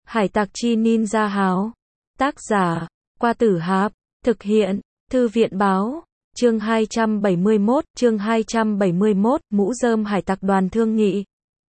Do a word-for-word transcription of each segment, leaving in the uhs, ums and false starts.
Hải tặc chi ninja háo. Tác giả, Qua Tử Hạp. Thực hiện, Thư viện báo. Chương hai trăm bảy mươi mốt, chương hai trăm bảy mươi mốt, mũ rơm hải tặc đoàn thương nghị.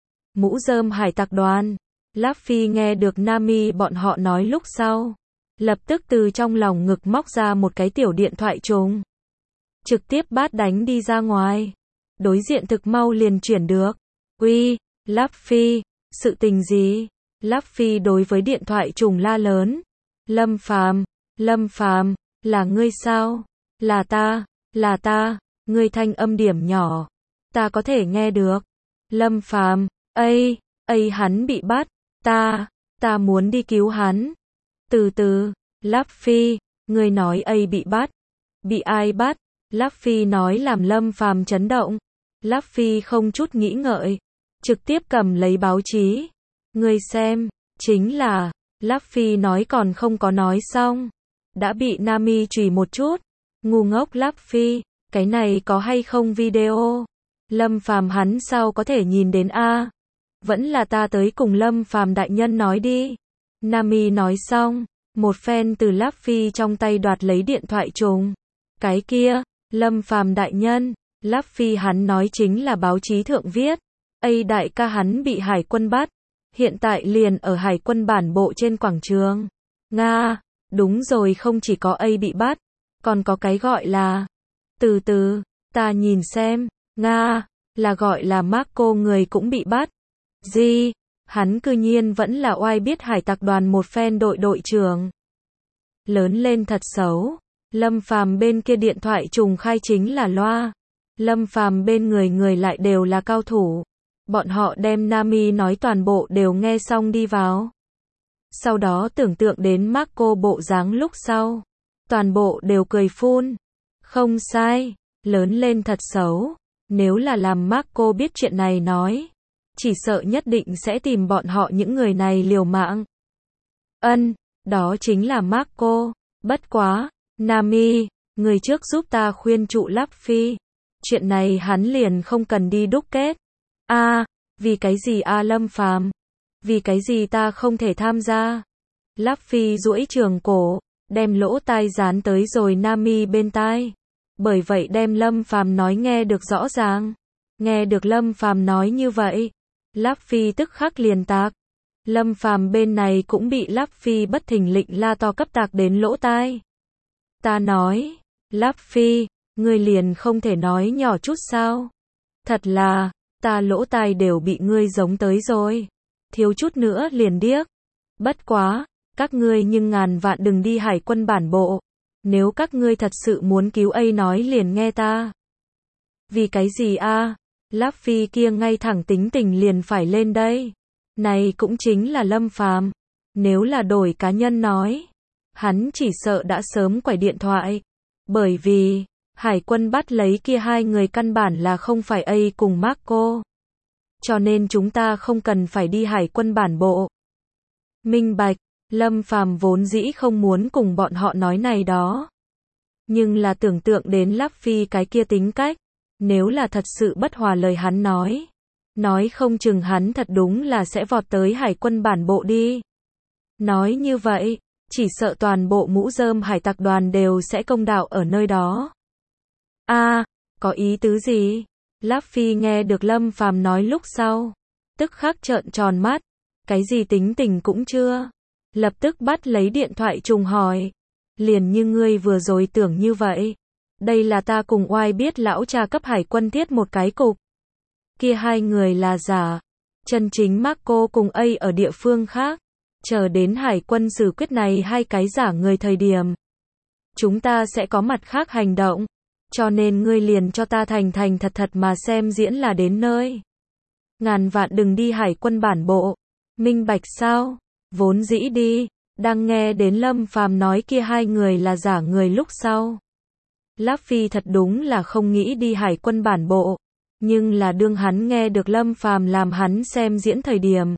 Mũ rơm hải tặc đoàn. Luffy nghe được Nami bọn họ nói lúc sau, lập tức từ trong lòng ngực móc ra một cái tiểu điện thoại trùng, trực tiếp bát đánh đi ra ngoài. Đối diện thực mau liền chuyển được. Uy, Luffy, sự tình gì? Luffy đối với điện thoại trùng la lớn. Lâm Phàm, Lâm Phàm, là ngươi sao? Là ta, là ta, ngươi thanh âm điểm nhỏ, ta có thể nghe được. Lâm Phàm, ây, ây hắn bị bắt, ta, ta muốn đi cứu hắn. Từ từ, Luffy, ngươi nói ây bị bắt, bị ai bắt? Luffy nói làm Lâm Phàm chấn động. Luffy không chút nghĩ ngợi, trực tiếp cầm lấy báo chí. Ngươi xem, chính là, Luffy nói còn không có nói xong, đã bị Nami chửi một chút. Ngu ngốc Luffy, cái này có hay không video? Lâm Phàm hắn sao có thể nhìn đến a? Vẫn là ta tới cùng Lâm Phàm đại nhân nói đi. Nami nói xong, một phen từ Luffy trong tay đoạt lấy điện thoại trùng. Cái kia, Lâm Phàm đại nhân, Luffy hắn nói chính là báo chí thượng viết. Ây đại ca hắn bị hải quân bắt, hiện tại liền ở hải quân bản bộ trên quảng trường. Nga, đúng rồi, không chỉ có A bị bắt, còn có cái gọi là, từ từ, ta nhìn xem, Nga, là gọi là Marco người cũng bị bắt. Gì? Hắn cư nhiên vẫn là oai biết hải tặc đoàn một phen đội đội trưởng. Lớn lên thật xấu. Lâm Phàm bên kia điện thoại trùng khai chính là loa. Lâm Phàm bên người người lại đều là cao thủ. Bọn họ đem Nami nói toàn bộ đều nghe xong đi vào. Sau đó tưởng tượng đến Marco bộ dáng lúc sau, toàn bộ đều cười phun. Không sai, lớn lên thật xấu. Nếu là làm Marco biết chuyện này nói, chỉ sợ nhất định sẽ tìm bọn họ những người này liều mạng. Ân, đó chính là Marco. Bất quá, Nami, người trước giúp ta khuyên trụ Luffy. Chuyện này hắn liền không cần đi đúc kết. A, à, vì cái gì a à Lâm Phàm? Vì cái gì ta không thể tham gia? Luffy duỗi trường cổ, đem lỗ tai dán tới rồi Nami bên tai. Bởi vậy đem Lâm Phàm nói nghe được rõ ràng. Nghe được Lâm Phàm nói như vậy, Luffy tức khắc liền tạc. Lâm Phàm bên này cũng bị Luffy bất thình lình la to cấp tạc đến lỗ tai. Ta nói, Luffy, ngươi liền không thể nói nhỏ chút sao? Thật là, ta lỗ tai đều bị ngươi giống tới rồi. Thiếu chút nữa liền điếc. Bất quá, các ngươi nhưng ngàn vạn đừng đi hải quân bản bộ. Nếu các ngươi thật sự muốn cứu A nói liền nghe ta. Vì cái gì a? À? Luffy kia ngay thẳng tính tình liền phải lên đây. Này cũng chính là Lâm Phàm. Nếu là đổi cá nhân nói, hắn chỉ sợ đã sớm quải điện thoại. Bởi vì, hải quân bắt lấy kia hai người căn bản là không phải A cùng Marco. Cho nên chúng ta không cần phải đi hải quân bản bộ. Minh bạch, Lâm Phàm vốn dĩ không muốn cùng bọn họ nói này đó. Nhưng là tưởng tượng đến Luffy cái kia tính cách, nếu là thật sự bất hòa lời hắn nói, nói không chừng hắn thật đúng là sẽ vọt tới hải quân bản bộ đi. Nói như vậy, chỉ sợ toàn bộ mũ rơm hải tặc đoàn đều sẽ công đạo ở nơi đó. A, à, có ý tứ gì? Luffy nghe được Lâm Phàm nói lúc sau, tức khắc trợn tròn mắt, cái gì tính tình cũng chưa. Lập tức bắt lấy điện thoại trùng hỏi, liền như ngươi vừa rồi tưởng như vậy. Đây là ta cùng oai biết lão cha cấp hải quân thiết một cái cục. Kia hai người là giả. Chân chính Marco cùng A ở địa phương khác. Chờ đến hải quân xử quyết này hai cái giả người thời điểm, chúng ta sẽ có mặt khác hành động. Cho nên ngươi liền cho ta thành thành thật thật mà xem diễn là đến nơi. Ngàn vạn đừng đi hải quân bản bộ. Minh bạch sao? Vốn dĩ đi, đang nghe đến Lâm Phàm nói kia hai người là giả người lúc sau. Luffy thật đúng là không nghĩ đi hải quân bản bộ. Nhưng là đương hắn nghe được Lâm Phàm làm hắn xem diễn thời điểm,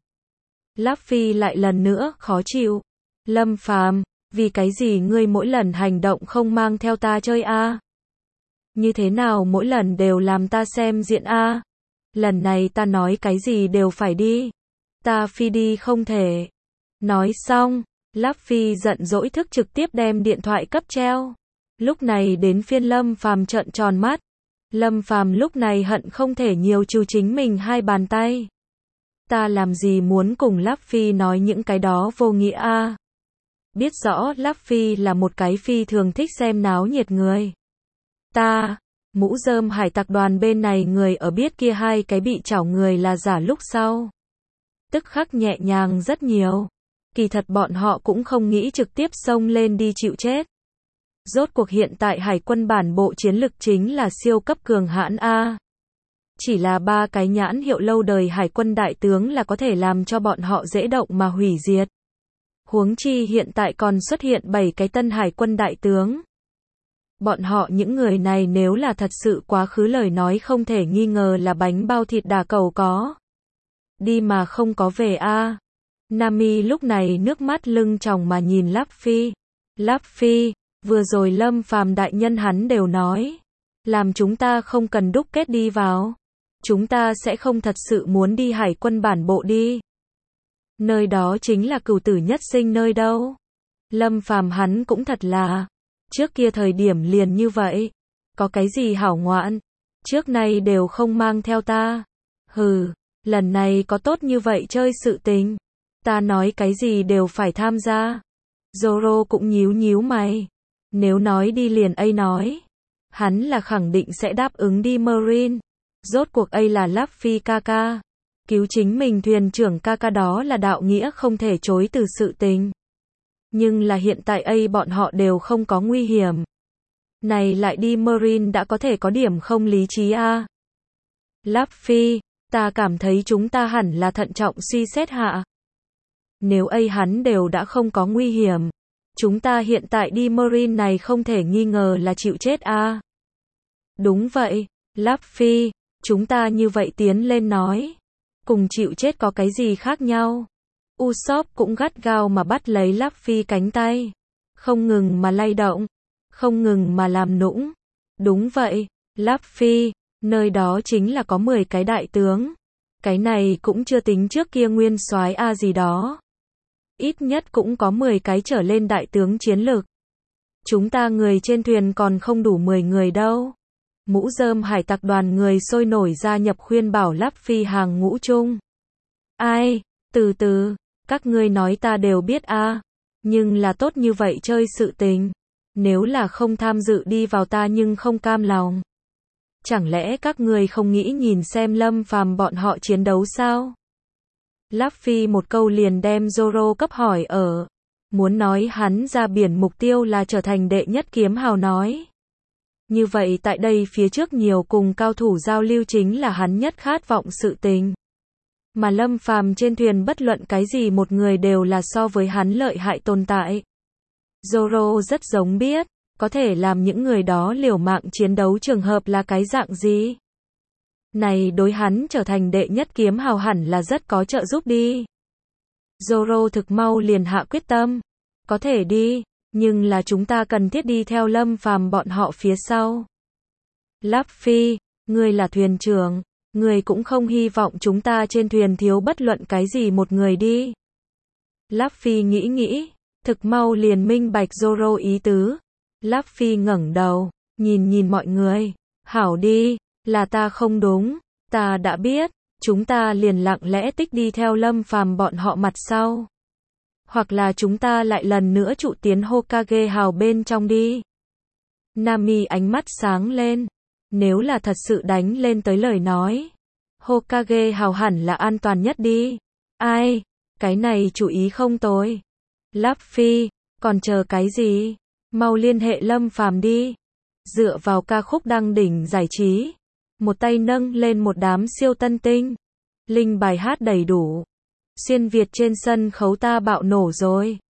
Luffy lại lần nữa khó chịu. Lâm Phàm, vì cái gì ngươi mỗi lần hành động không mang theo ta chơi a? À? Như thế nào mỗi lần đều làm ta xem diễn a? À? Lần này ta nói cái gì đều phải đi. Ta phi đi không thể. Nói xong, Luffy giận dỗi thức trực tiếp đem điện thoại cấp treo. Lúc này đến phiên Lâm Phàm trợn tròn mắt. Lâm Phàm lúc này hận không thể nhiều trừ chính mình hai bàn tay. Ta làm gì muốn cùng Luffy nói những cái đó vô nghĩa a? À? Biết rõ Luffy là một cái phi thường thích xem náo nhiệt người. Ta, mũ rơm hải tặc đoàn bên này người ở biết kia hai cái bị chảo người là giả lúc sau. Tức khắc nhẹ nhàng rất nhiều. Kỳ thật bọn họ cũng không nghĩ trực tiếp xông lên đi chịu chết. Rốt cuộc hiện tại hải quân bản bộ chiến lực chính là siêu cấp cường hãn A. Chỉ là ba cái nhãn hiệu lâu đời hải quân đại tướng là có thể làm cho bọn họ dễ động mà hủy diệt. Huống chi hiện tại còn xuất hiện bảy cái tân hải quân đại tướng. Bọn họ những người này nếu là thật sự quá khứ lời nói không thể nghi ngờ là bánh bao thịt đà cầu có. Đi mà không có về A. Nami lúc này nước mắt lưng tròng mà nhìn Luffy. Luffy, vừa rồi Lâm Phàm đại nhân hắn đều nói. Làm chúng ta không cần đúc kết đi vào. Chúng ta sẽ không thật sự muốn đi hải quân bản bộ đi. Nơi đó chính là cửu tử nhất sinh nơi đâu. Lâm Phàm hắn cũng thật là. Trước kia thời điểm liền như vậy. Có cái gì hảo ngoạn. Trước nay đều không mang theo ta. Hừ, lần này có tốt như vậy chơi sự tình. Ta nói cái gì đều phải tham gia. Zoro cũng nhíu nhíu mày. Nếu nói đi liền ấy nói. Hắn là khẳng định sẽ đáp ứng đi Marine. Rốt cuộc ấy là Luffy ca ca. Cứu chính mình thuyền trưởng ca ca đó là đạo nghĩa không thể chối từ sự tình. Nhưng là hiện tại ấy bọn họ đều không có nguy hiểm. Này lại đi Marine đã có thể có điểm không lý trí a. À. Luffy, ta cảm thấy chúng ta hẳn là thận trọng suy xét hạ. Nếu ấy hắn đều đã không có nguy hiểm. Chúng ta hiện tại đi Marine này không thể nghi ngờ là chịu chết a. À. Đúng vậy, Luffy, chúng ta như vậy tiến lên nói. Cùng chịu chết có cái gì khác nhau. Usopp cũng gắt gao mà bắt lấy Luffy cánh tay. Không ngừng mà lay động. Không ngừng mà làm nũng. Đúng vậy, Luffy, nơi đó chính là có mười cái đại tướng. Cái này cũng chưa tính trước kia nguyên soái A gì đó. Ít nhất cũng có mười cái trở lên đại tướng chiến lược. Chúng ta người trên thuyền còn không đủ mười người đâu. Mũ rơm hải tặc đoàn người sôi nổi gia nhập khuyên bảo Luffy hàng ngũ chung. Ai, từ từ, các ngươi nói ta đều biết a, à, nhưng là tốt như vậy chơi sự tình. Nếu là không tham dự đi vào ta nhưng không cam lòng. Chẳng lẽ các ngươi không nghĩ nhìn xem Lâm Phàm bọn họ chiến đấu sao? Luffy một câu liền đem Zoro cấp hỏi ở. Muốn nói hắn ra biển mục tiêu là trở thành đệ nhất kiếm hào nói. Như vậy tại đây phía trước nhiều cùng cao thủ giao lưu chính là hắn nhất khát vọng sự tình. Mà Lâm Phàm trên thuyền bất luận cái gì một người đều là so với hắn lợi hại tồn tại. Zoro rất giống biết, có thể làm những người đó liều mạng chiến đấu trường hợp là cái dạng gì. Này đối hắn trở thành đệ nhất kiếm hào hẳn là rất có trợ giúp đi. Zoro thực mau liền hạ quyết tâm. Có thể đi, nhưng là chúng ta cần thiết đi theo Lâm Phàm bọn họ phía sau. Luffy, ngươi là thuyền trưởng, ngươi cũng không hy vọng chúng ta trên thuyền thiếu bất luận cái gì một người đi. Luffy nghĩ nghĩ, thực mau liền minh bạch Zoro ý tứ. Luffy ngẩng đầu, nhìn nhìn mọi người. Hảo đi, là ta không đúng, ta đã biết, chúng ta liền lặng lẽ tích đi theo Lâm Phàm bọn họ mặt sau. Hoặc là chúng ta lại lần nữa trụ tiến Hokage hào bên trong đi. Nami ánh mắt sáng lên. Nếu là thật sự đánh lên tới lời nói. Hokage hào hẳn là an toàn nhất đi. Ai? Cái này chủ ý không tồi. Luffy, còn chờ cái gì? Mau liên hệ Lâm Phàm đi. Dựa vào ca khúc đăng đỉnh giải trí. Một tay nâng lên một đám siêu tân tinh. Linh bài hát đầy đủ. Xuyên Việt trên sân khấu ta bạo nổ rồi.